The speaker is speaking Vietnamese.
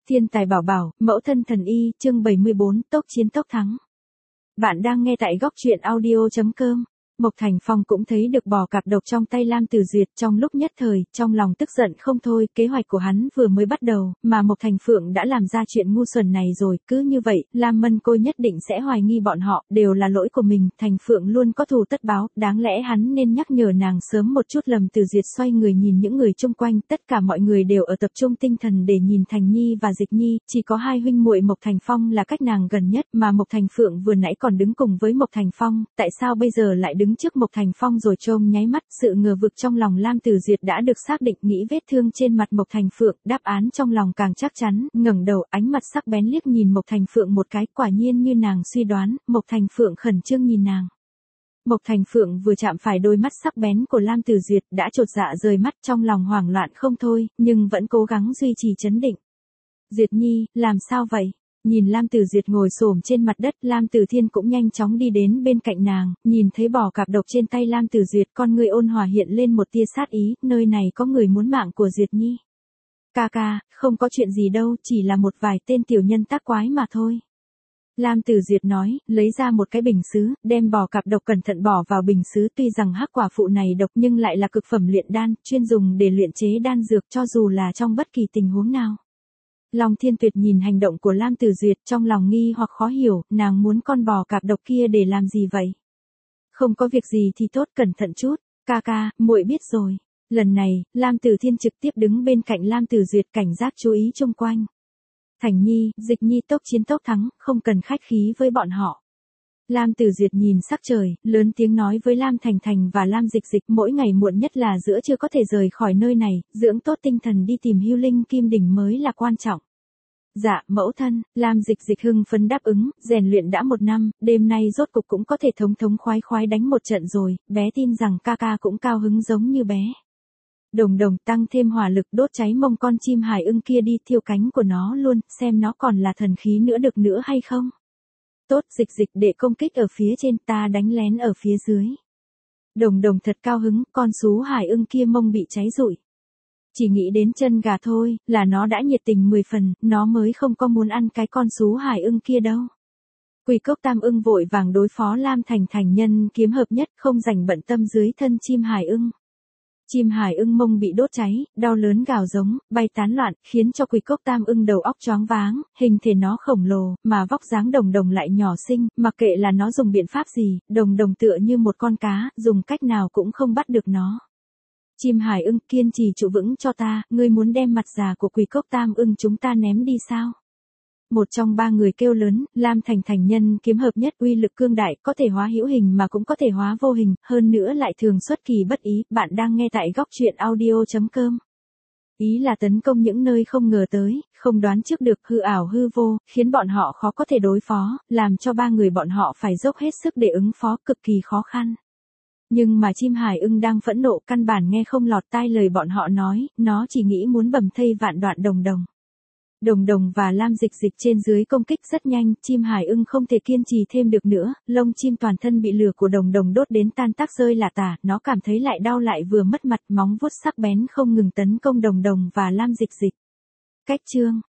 Thiên tài bảo bảo, mẫu thân thần y, chương 74, tốc chiến tốc thắng. Bạn đang nghe tại góc truyện audio.com. Mộc Thành Phong cũng thấy được bò cạp độc trong tay Lam Tử Duyệt, trong lúc nhất thời, trong lòng tức giận không thôi, kế hoạch của hắn vừa mới bắt đầu, mà Mộc Thành Phượng đã làm ra chuyện ngu xuẩn này rồi, cứ như vậy, Lam Mân Côi nhất định sẽ hoài nghi bọn họ, đều là lỗi của mình, Thành Phượng luôn có thù tất báo, đáng lẽ hắn nên nhắc nhở nàng sớm một chút. Lâm Tử Duyệt xoay người nhìn những người chung quanh, tất cả mọi người đều ở tập trung tinh thần để nhìn Thành Nhi và Dịch Nhi, chỉ có hai huynh muội Mộc Thành Phong là cách nàng gần nhất, mà Mộc Thành Phượng vừa nãy còn đứng cùng với Mộc Thành Phong, tại sao bây giờ lại đứng trước Mộc Thành Phong rồi trôm nháy mắt, sự ngờ vực trong lòng Lam Tử Duyệt đã được xác định, nghĩ vết thương trên mặt Mộc Thành Phượng, đáp án trong lòng càng chắc chắn, ngẩng đầu, ánh mặt sắc bén liếc nhìn Mộc Thành Phượng một cái, quả nhiên như nàng suy đoán, Mộc Thành Phượng khẩn trương nhìn nàng. Mộc Thành Phượng vừa chạm phải đôi mắt sắc bén của Lam Tử Duyệt đã chột dạ rời mắt, trong lòng hoảng loạn không thôi, nhưng vẫn cố gắng duy trì trấn định. Duyệt Nhi, làm sao vậy? Nhìn Lam Tử Duyệt ngồi xổm trên mặt đất, Lam Tử Thiên cũng nhanh chóng đi đến bên cạnh nàng, nhìn thấy bò cạp độc trên tay Lam Tử Duyệt, con người ôn hòa hiện lên một tia sát ý, nơi này có người muốn mạng của Duyệt Nhi. Ca ca, không có chuyện gì đâu, chỉ là một vài tên tiểu nhân tác quái mà thôi. Lam Tử Duyệt nói, lấy ra một cái bình sứ, đem bò cạp độc cẩn thận bỏ vào bình sứ, tuy rằng hắc quả phụ này độc nhưng lại là cực phẩm luyện đan, chuyên dùng để luyện chế đan dược cho dù là trong bất kỳ tình huống nào. Long Thiên Tuyệt nhìn hành động của Lam Tử Duyệt trong lòng nghi hoặc khó hiểu, nàng muốn con bò cạp độc kia để làm gì vậy? Không có việc gì thì tốt, cẩn thận chút, ca ca, muội biết rồi. Lần này, Lam Tử Thiên trực tiếp đứng bên cạnh Lam Tử Duyệt cảnh giác chú ý xung quanh. Thành Nhi, Dịch Nhi tốc chiến tốc thắng, không cần khách khí với bọn họ. Lam Tử Duyệt nhìn sắc trời, lớn tiếng nói với Lam Thành Thành và Lam Dịch Dịch, mỗi ngày muộn nhất là giữa trưa có thể rời khỏi nơi này, dưỡng tốt tinh thần đi tìm Hưu Linh Kim Đỉnh mới là quan trọng. Dạ, mẫu thân, Lam Dịch Dịch hưng phấn đáp ứng, rèn luyện đã 1 năm, đêm nay rốt cục cũng có thể thống thống khoái khoái đánh một trận rồi, bé tin rằng ca ca cũng cao hứng giống như bé. Đồng đồng tăng thêm hỏa lực đốt cháy mông con chim hải ưng kia đi, thiêu cánh của nó luôn, xem nó còn là thần khí nữa được nữa hay không. Tốt, Dịch Dịch để công kích ở phía trên, ta đánh lén ở phía dưới. Đồng đồng thật cao hứng, con sú hải ưng kia mông bị cháy rụi. Chỉ nghĩ đến chân gà thôi, là nó đã nhiệt tình 10 phần, nó mới không có muốn ăn cái con sú hải ưng kia đâu. Quỳ Cốc Tam ưng vội vàng đối phó Lam Thành Thành nhân kiếm hợp nhất, không rảnh bận tâm dưới thân chim hải ưng. Chim hải ưng mông bị đốt cháy, đau lớn gào giống, bay tán loạn, khiến cho Quỳ Cốc Tam ưng đầu óc choáng váng, hình thể nó khổng lồ, mà vóc dáng đồng đồng lại nhỏ xinh, mặc kệ là nó dùng biện pháp gì, đồng đồng tựa như một con cá, dùng cách nào cũng không bắt được nó. Chim hải ưng, kiên trì trụ vững cho ta, ngươi muốn đem mặt già của Quỳ Cốc Tam ưng chúng ta ném đi sao? Một trong 3 người kêu lớn, Lam Thành Thành nhân kiếm hợp nhất, uy lực cương đại, có thể hóa hữu hình mà cũng có thể hóa vô hình, hơn nữa lại thường xuất kỳ bất ý. Bạn đang nghe tại góc truyện audio.com. Ý là tấn công những nơi không ngờ tới, không đoán trước được, hư ảo hư vô, khiến bọn họ khó có thể đối phó, làm cho 3 người bọn họ phải dốc hết sức để ứng phó, cực kỳ khó khăn. Nhưng mà chim hải ưng đang phẫn nộ, căn bản nghe không lọt tai lời bọn họ nói, nó chỉ nghĩ muốn bầm thây vạn đoạn đồng đồng. Đồng đồng và Lam Dịch Dịch trên dưới công kích rất nhanh, chim hải ưng không thể kiên trì thêm được nữa, lông chim toàn thân bị lửa của đồng đồng đốt đến tan tác rơi lả tả, nó cảm thấy lại đau lại vừa mất mặt, móng vuốt sắc bén không ngừng tấn công đồng đồng và Lam Dịch Dịch. Cách chương